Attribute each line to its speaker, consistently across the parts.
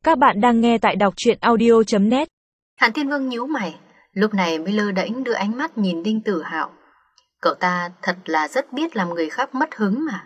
Speaker 1: Các bạn đang nghe tại đọc truyện audio.net.
Speaker 2: Hàn Thiên Vương nhíu mày, lúc này mới lơ đễnh đưa ánh mắt nhìn Đinh Tử Hạo. Cậu ta thật là rất biết làm người khác mất hứng mà.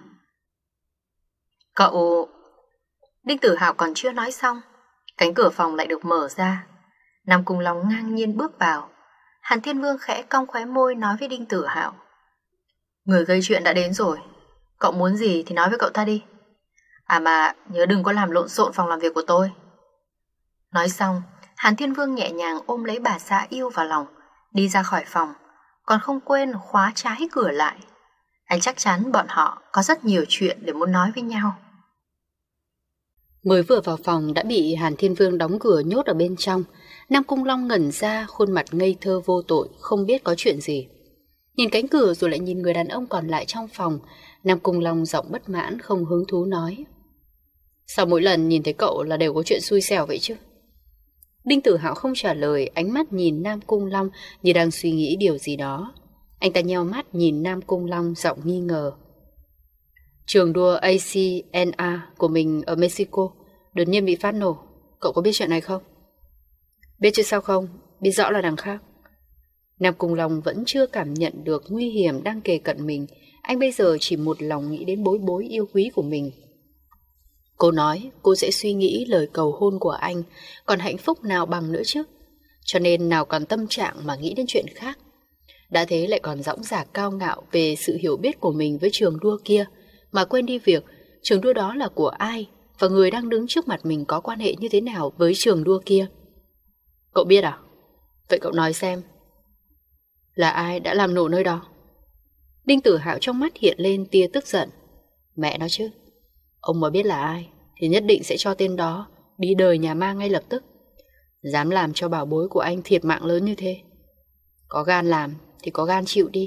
Speaker 2: Cậu... Đinh Tử Hạo còn chưa nói xong, cánh cửa phòng lại được mở ra. Nam Cung Long ngang nhiên bước vào. Hàn Thiên Vương khẽ cong khóe môi nói với Đinh Tử Hạo: Người gây chuyện đã đến rồi, cậu muốn gì thì nói với cậu ta đi. À mà nhớ đừng có làm lộn xộn phòng làm việc của tôi. Nói xong, Hàn Thiên Vương nhẹ nhàng ôm lấy bà xã yêu vào lòng, đi ra khỏi phòng, còn không quên khóa trái cửa lại. Anh chắc chắn bọn họ có rất nhiều chuyện để muốn nói với nhau.
Speaker 3: Mới vừa vào phòng đã bị Hàn Thiên Vương đóng cửa nhốt ở bên trong. Nam Cung Long ngẩn ra, khuôn mặt ngây thơ vô tội, không biết có chuyện gì. Nhìn cánh cửa rồi lại nhìn người đàn ông còn lại trong phòng, Nam Cung Long giọng bất mãn không hứng thú nói: Sao mỗi lần nhìn thấy cậu là đều có chuyện xui xẻo vậy chứ? Đinh Tử Hạo không trả lời, ánh mắt nhìn Nam Cung Long như đang suy nghĩ điều gì đó. Anh ta nheo mắt nhìn Nam Cung Long giọng nghi ngờ. Trường đua ACNA của mình ở Mexico đột nhiên bị phát nổ, cậu có biết chuyện này không? Biết chứ sao không, biết rõ là đằng khác. Nam Cung Long vẫn chưa cảm nhận được nguy hiểm đang kề cận mình. Anh bây giờ chỉ một lòng nghĩ đến bối bối yêu quý của mình. Cô nói cô sẽ suy nghĩ lời cầu hôn của anh, còn hạnh phúc nào bằng nữa chứ. Cho nên nào còn tâm trạng mà nghĩ đến chuyện khác. Đã thế lại còn dõng dạc cao ngạo về sự hiểu biết của mình với trường đua kia, mà quên đi việc trường đua đó là của ai và người đang đứng trước mặt mình có quan hệ như thế nào với trường đua kia. Cậu biết à? Vậy cậu nói xem, là ai đã làm nổ nơi đó? Đinh Tử Hạo trong mắt hiện lên tia tức giận. Mẹ nó chứ, ông mà biết là ai thì nhất định sẽ cho tên đó đi đời nhà ma ngay lập tức. Dám làm cho bảo bối của anh thiệt mạng lớn như thế, có gan làm thì có gan chịu đi.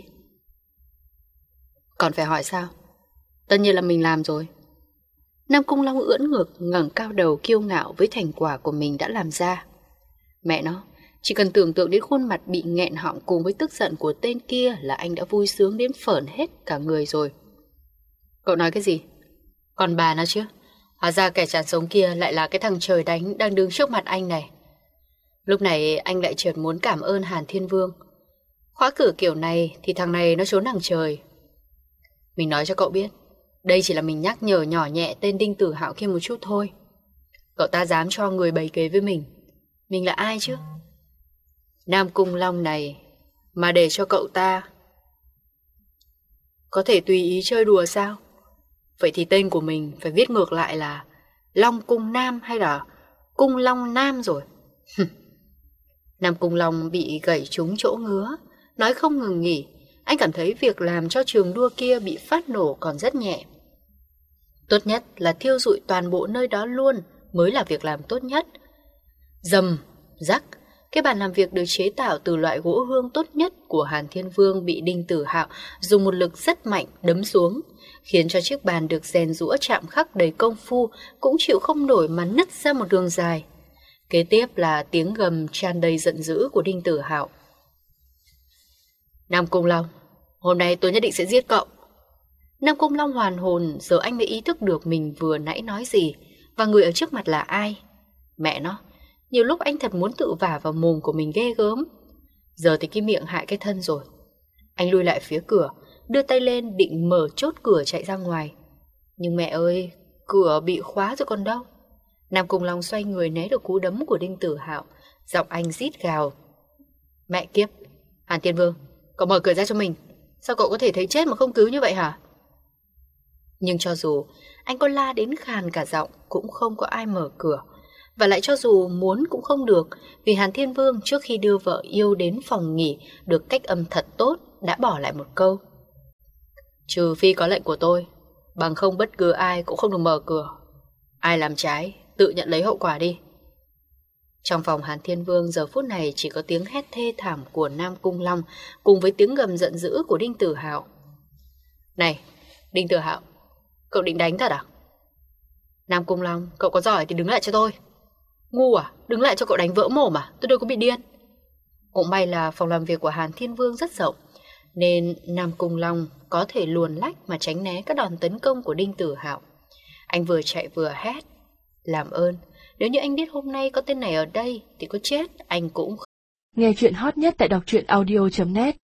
Speaker 3: Còn phải hỏi sao? Tất nhiên là mình làm rồi. Nam Cung Long ưỡn ngực ngẩng cao đầu kiêu ngạo với thành quả của mình đã làm ra. Mẹ nó, chỉ cần tưởng tượng đến khuôn mặt bị nghẹn họng cùng với tức giận của tên kia là anh đã vui sướng đến phởn hết cả người rồi. Cậu nói cái gì? Còn bà nó chứ, hóa ra kẻ chán sống kia lại là cái thằng trời đánh đang đứng trước mặt anh này. Lúc này anh lại chợt muốn cảm ơn Hàn Thiên Vương. Khóa cửa kiểu này thì thằng này nó trốn đằng trời. Mình nói cho cậu biết, đây chỉ là mình nhắc nhở nhỏ nhẹ tên Đinh Tử Hạo kia một chút thôi. Cậu ta dám cho người bày kế với mình là ai chứ? Nam Cung Long này mà để cho cậu ta có thể tùy ý chơi đùa sao? Vậy thì tên của mình phải viết ngược lại là Long Cung Nam hay là Cung Long Nam rồi. Nam Cung Long bị gãy trúng chỗ ngứa, nói không ngừng nghỉ. Anh cảm thấy việc làm cho trường đua kia bị phát nổ còn rất nhẹ. Tốt nhất là thiêu rụi toàn bộ nơi đó luôn mới là việc làm tốt nhất. Rầm, rắc, cái bàn làm việc được chế tạo từ loại gỗ hương tốt nhất của Hàn Thiên Vương bị Đinh Tử Hạo dùng một lực rất mạnh đấm xuống, khiến cho chiếc bàn được rèn giũa chạm khắc đầy công phu cũng chịu không nổi mà nứt ra một đường dài. Kế tiếp là tiếng gầm tràn đầy giận dữ của Đinh Tử Hạo. Nam Cung Long, hôm nay tôi nhất định sẽ giết cậu. Nam Cung Long hoàn hồn, giờ anh mới ý thức được mình vừa nãy nói gì và người ở trước mặt là ai. Mẹ nó, nhiều lúc anh thật muốn tự vả vào mồm của mình ghê gớm. Giờ thì cái miệng hại cái thân rồi. Anh lùi lại phía cửa, đưa tay lên định mở chốt cửa chạy ra ngoài. Nhưng mẹ ơi, cửa bị khóa rồi còn đâu. Nam Cung Long xoay người né được cú đấm của Đinh Tử Hạo, giọng anh rít gào. Mẹ kiếp, Hàn Thiên Vương, cậu mở cửa ra cho mình. Sao cậu có thể thấy chết mà không cứu như vậy hả? Nhưng cho dù anh có la đến khàn cả giọng cũng không có ai mở cửa. Và lại cho dù muốn cũng không được, vì Hàn Thiên Vương trước khi đưa vợ yêu đến phòng nghỉ được cách âm thật tốt đã bỏ lại một câu: Trừ phi có lệnh của tôi, bằng không bất cứ ai cũng không được mở cửa. Ai làm trái tự nhận lấy hậu quả đi. Trong phòng Hàn Thiên Vương giờ phút này chỉ có tiếng hét thê thảm của Nam Cung Long cùng với tiếng gầm giận dữ của Đinh Tử Hạo. Này, Đinh Tử Hạo, cậu định đánh thật à? Nam Cung Long, cậu có giỏi thì đứng lại cho tôi. Ngu à, đứng lại cho cậu đánh vỡ mồm à? Tôi đâu có bị điên. Cũng may là phòng làm việc của Hàn Thiên Vương rất rộng, nên Nam Cung Long có thể luồn lách mà tránh né các đòn tấn công của Đinh Tử Hạo. Anh vừa chạy vừa hét: Làm ơn, Nếu như anh biết hôm nay có tên này ở đây thì có chết anh cũng không.
Speaker 1: Nghe chuyện hot nhất tại đọc truyện audio.net